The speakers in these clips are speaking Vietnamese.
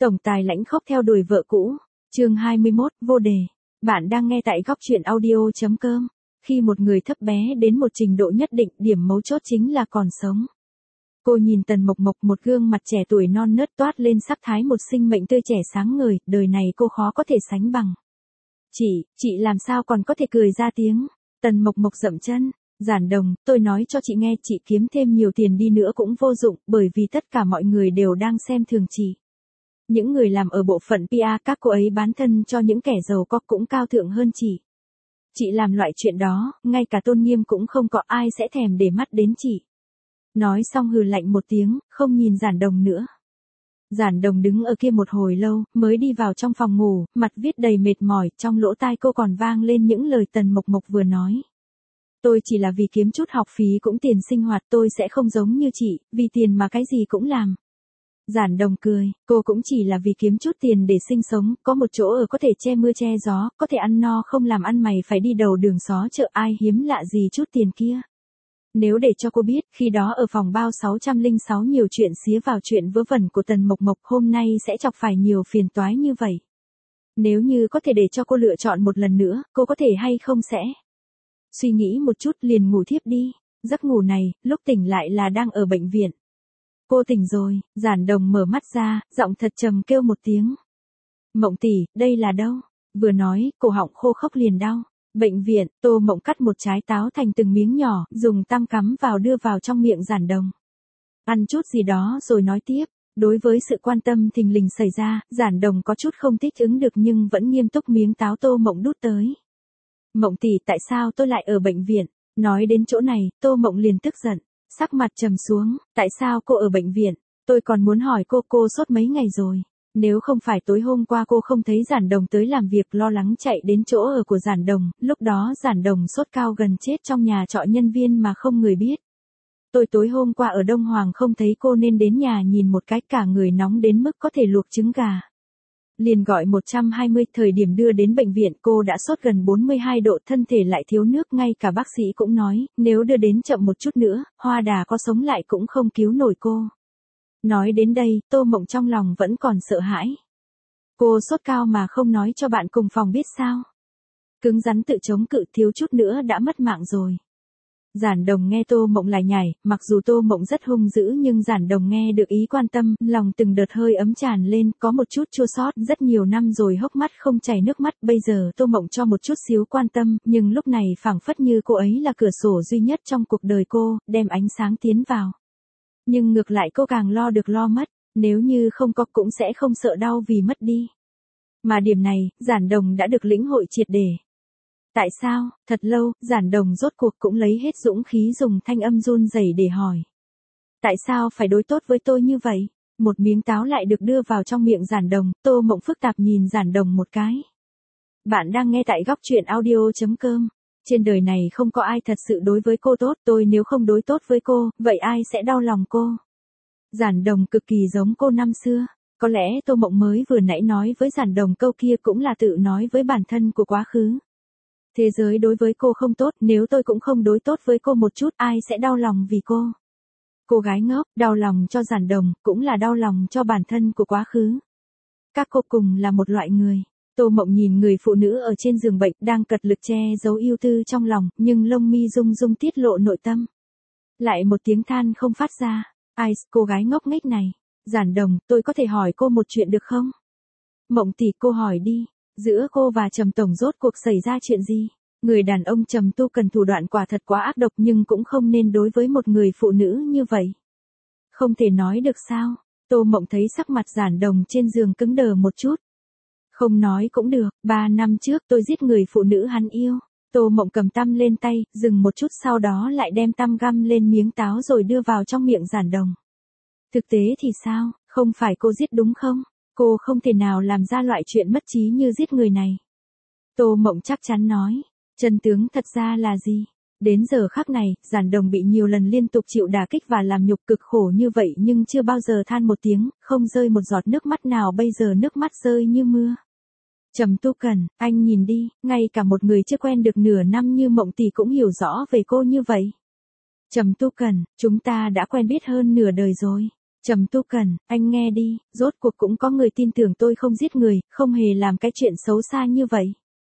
Tổng tài lãnh khốc theo đuổi vợ cũ. Chương 21, vô đề. Bạn đang nghe tại góc truyện audio.com. Khi một người thấp bé đến một trình độ nhất định, điểm mấu chốt chính là còn sống. Cô nhìn Tần Mộc Mộc, một gương mặt trẻ tuổi non nớt toát lên sắc thái một sinh mệnh tươi trẻ sáng ngời, đời này cô khó có thể sánh bằng. Chị làm sao còn có thể cười ra tiếng. Tần Mộc Mộc dậm chân. Giản Đồng, tôi nói cho chị nghe, chị kiếm thêm nhiều tiền đi nữa cũng vô dụng, bởi vì tất cả mọi người đều đang xem thường chị. Những người làm ở bộ phận PR, các cô ấy bán thân cho những kẻ giàu có cũng cao thượng hơn chị. Chị làm loại chuyện đó, ngay cả tôn nghiêm cũng không có, ai sẽ thèm để mắt đến chị. Nói xong hừ lạnh một tiếng, không nhìn Giản Đồng nữa. Giản Đồng đứng ở kia một hồi lâu, mới đi vào trong phòng ngủ, mặt viết đầy mệt mỏi, trong lỗ tai cô còn vang lên những lời Tần Mộc Mộc vừa nói. Tôi chỉ là vì kiếm chút học phí cũng tiền sinh hoạt, tôi sẽ không giống như chị, vì tiền mà cái gì cũng làm. Giản Đồng cười, cô cũng chỉ là vì kiếm chút tiền để sinh sống, có một chỗ ở có thể che mưa che gió, có thể ăn no không làm ăn mày phải đi đầu đường xó chợ, ai hiếm lạ gì chút tiền kia. Nếu để cho cô biết, khi đó ở phòng bao 606 nhiều chuyện xía vào chuyện vớ vẩn của Tần Mộc Mộc, hôm nay sẽ chọc phải nhiều phiền toái như vậy. Nếu như có thể để cho cô lựa chọn một lần nữa, cô có thể hay không sẽ. Suy nghĩ một chút liền ngủ thiếp đi. Giấc ngủ này, lúc tỉnh lại là đang ở bệnh viện. Cô tỉnh rồi. Giản Đồng mở mắt ra, giọng thật trầm kêu một tiếng. Mộng tỷ, đây là đâu? Vừa nói, cổ họng khô khốc liền đau. Bệnh viện. Tô Mộng cắt một trái táo thành từng miếng nhỏ, dùng tăm cắm vào đưa vào trong miệng Giản Đồng. Ăn chút gì đó rồi nói tiếp. Đối với sự quan tâm thình lình xảy ra, Giản Đồng có chút không thích ứng được nhưng vẫn nghiêm túc miếng táo Tô Mộng đút tới. Mộng tỷ, tại sao tôi lại ở bệnh viện? Nói đến chỗ này, Tô Mộng liền tức giận, sắc mặt trầm xuống. Tại sao cô ở bệnh viện? Tôi còn muốn hỏi cô sốt mấy ngày rồi. Nếu không phải tối hôm qua cô không thấy Giản Đồng tới làm việc, lo lắng chạy đến chỗ ở của Giản Đồng, lúc đó Giản Đồng sốt cao gần chết trong nhà trọ nhân viên mà không người biết. Tôi tối hôm qua ở Đông Hoàng không thấy cô nên đến nhà nhìn một cái, cả người nóng đến mức có thể luộc trứng gà. Liền gọi 120, thời điểm đưa đến bệnh viện cô đã sốt gần 42 độ, thân thể lại thiếu nước, ngay cả bác sĩ cũng nói, nếu đưa đến chậm một chút nữa, Hoa Đà có sống lại cũng không cứu nổi cô. Nói đến đây, Tô Mộng trong lòng vẫn còn sợ hãi. Cô sốt cao mà không nói cho bạn cùng phòng biết sao? Cứng rắn tự chống cự, thiếu chút nữa đã mất mạng rồi. Giản Đồng nghe Tô Mộng lại nhảy, mặc dù Tô Mộng rất hung dữ nhưng Giản Đồng nghe được ý quan tâm, lòng từng đợt hơi ấm tràn lên, có một chút chua xót, rất nhiều năm rồi hốc mắt không chảy nước mắt, bây giờ Tô Mộng cho một chút xíu quan tâm, nhưng lúc này phảng phất như cô ấy là cửa sổ duy nhất trong cuộc đời cô, đem ánh sáng tiến vào. Nhưng ngược lại cô càng lo được lo mất, nếu như không có cũng sẽ không sợ đau vì mất đi. Mà điểm này, Giản Đồng đã được lĩnh hội triệt để. Tại sao? Thật lâu, Giản Đồng rốt cuộc cũng lấy hết dũng khí dùng thanh âm run rẩy để hỏi. Tại sao phải đối tốt với tôi như vậy? Một miếng táo lại được đưa vào trong miệng Giản Đồng, Tô Mộng phức tạp nhìn Giản Đồng một cái. Bạn đang nghe tại góc truyện audio.com. Trên đời này không có ai thật sự đối với cô tốt, tôi nếu không đối tốt với cô, vậy ai sẽ đau lòng cô? Giản Đồng cực kỳ giống cô năm xưa. Có lẽ Tô Mộng mới vừa nãy nói với Giản Đồng câu kia cũng là tự nói với bản thân của quá khứ. Thế giới đối với cô không tốt, nếu tôi cũng không đối tốt với cô một chút, ai sẽ đau lòng vì cô? Cô gái ngốc, đau lòng cho Giản Đồng, cũng là đau lòng cho bản thân của quá khứ. Các cô cùng là một loại người. Tô Mộng nhìn người phụ nữ ở trên giường bệnh, đang cật lực che giấu ưu tư trong lòng, nhưng lông mi rung rung tiết lộ nội tâm. Lại một tiếng than không phát ra. Ai, cô gái ngốc nghếch này. Giản Đồng, tôi có thể hỏi cô một chuyện được không? Mộng tỷ, cô hỏi đi. Giữa cô và Trầm Tổng rốt cuộc xảy ra chuyện gì? Người đàn ông Trầm Tu Cần thủ đoạn quả thật quá ác độc, nhưng cũng không nên đối với một người phụ nữ như vậy. Không thể nói được sao? Tô Mộng thấy sắc mặt Giản Đồng trên giường cứng đờ một chút. Không nói cũng được, 3 năm trước tôi giết người phụ nữ hắn yêu. Tô Mộng cầm tăm lên tay, dừng một chút sau đó lại đem tăm găm lên miếng táo rồi đưa vào trong miệng Giản Đồng. Thực tế thì sao, không phải cô giết đúng không? Cô không thể nào làm ra loại chuyện mất trí như giết người này. Tô Mộng chắc chắn nói, chân tướng thật ra là gì? Đến giờ khắc này, Giản Đồng bị nhiều lần liên tục chịu đả kích và làm nhục cực khổ như vậy nhưng chưa bao giờ than một tiếng, không rơi một giọt nước mắt nào, bây giờ nước mắt rơi như mưa. Trầm Tu Cần, anh nhìn đi, ngay cả một người chưa quen được nửa năm như Mộng tỷ cũng hiểu rõ về cô như vậy. Trầm Tu Cần, chúng ta đã quen biết hơn nửa đời rồi. Trầm Tu Cần, anh nghe đi, rốt cuộc cũng có người tin tưởng tôi không giết người, không hề làm cái chuyện xấu xa như vậy.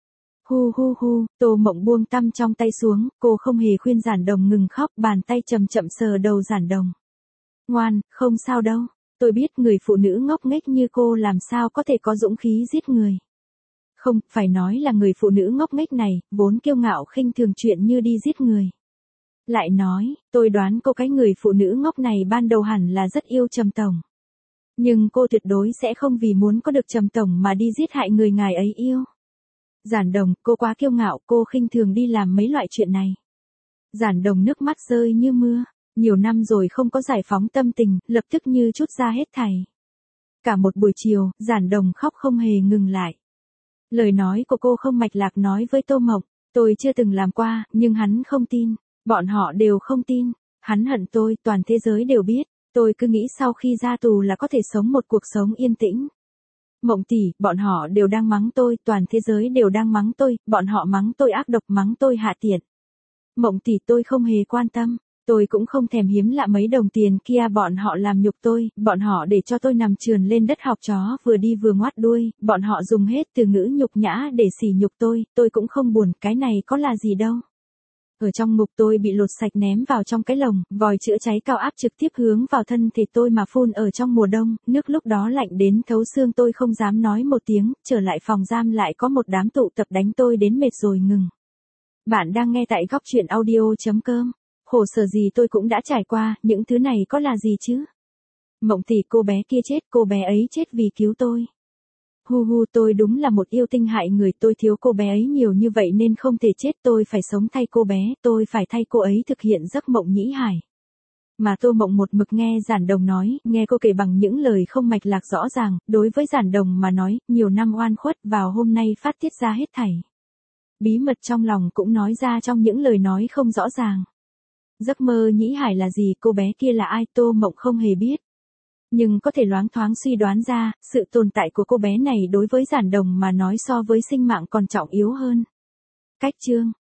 Hu hu hu, Tô Mộng buông tăm trong tay xuống, cô không hề khuyên Giản Đồng ngừng khóc, bàn tay chậm chậm sờ đầu Giản Đồng. Ngoan, không sao đâu, tôi biết người phụ nữ ngốc nghếch như cô làm sao có thể có dũng khí giết người. Không, phải nói là người phụ nữ ngốc nghếch này, vốn kiêu ngạo khinh thường chuyện như đi giết người. Lại nói, tôi đoán cô cái người phụ nữ ngốc này ban đầu hẳn là rất yêu Trầm Tổng. Nhưng cô tuyệt đối sẽ không vì muốn có được Trầm Tổng mà đi giết hại người ngài ấy yêu. Giản Đồng, cô quá kiêu ngạo, cô khinh thường đi làm mấy loại chuyện này. Giản Đồng nước mắt rơi như mưa, nhiều năm rồi không có giải phóng tâm tình, lập tức như trút ra hết thảy. Cả một buổi chiều, Giản Đồng khóc không hề ngừng lại. Lời nói của cô không mạch lạc nói với Tô Mộng, tôi chưa từng làm qua, nhưng hắn không tin, bọn họ đều không tin, hắn hận tôi, toàn thế giới đều biết, tôi cứ nghĩ sau khi ra tù là có thể sống một cuộc sống yên tĩnh. Mộng tỷ, bọn họ đều đang mắng tôi, toàn thế giới đều đang mắng tôi, bọn họ mắng tôi ác độc, mắng tôi hạ tiện. Mộng tỷ, tôi không hề quan tâm, tôi cũng không thèm hiếm lạ mấy đồng tiền kia, bọn họ làm nhục tôi, bọn họ để cho tôi nằm trườn lên đất học chó vừa đi vừa ngoắt đuôi, bọn họ dùng hết từ ngữ nhục nhã để sỉ nhục tôi cũng không buồn, cái này có là gì đâu. Ở trong ngục tôi bị lột sạch ném vào trong cái lồng, vòi chữa cháy cao áp trực tiếp hướng vào thân thể tôi mà phun ở trong mùa đông, nước lúc đó lạnh đến thấu xương, tôi không dám nói một tiếng, trở lại phòng giam lại có một đám tụ tập đánh tôi đến mệt rồi ngừng. Bạn đang nghe tại góc truyện audio.com. Khổ sở gì tôi cũng đã trải qua, những thứ này có là gì chứ? Mộng tỷ, cô bé kia chết, cô bé ấy chết vì cứu tôi. Hu hu, tôi đúng là một yêu tinh hại người, tôi thiếu cô bé ấy nhiều như vậy nên không thể chết, tôi phải sống thay cô bé, tôi phải thay cô ấy thực hiện giấc mộng nhĩ hải. Mà Tô Mộng một mực nghe Giản Đồng nói, nghe cô kể bằng những lời không mạch lạc rõ ràng, đối với Giản Đồng mà nói, nhiều năm oan khuất vào hôm nay phát tiết ra hết thảy. Bí mật trong lòng cũng nói ra trong những lời nói không rõ ràng. Giấc mơ nhĩ hải là gì, cô bé kia là ai, Tô Mộng không hề biết. Nhưng có thể loáng thoáng suy đoán ra, sự tồn tại của cô bé này đối với Giản Đồng mà nói so với sinh mạng còn trọng yếu hơn. Cách chương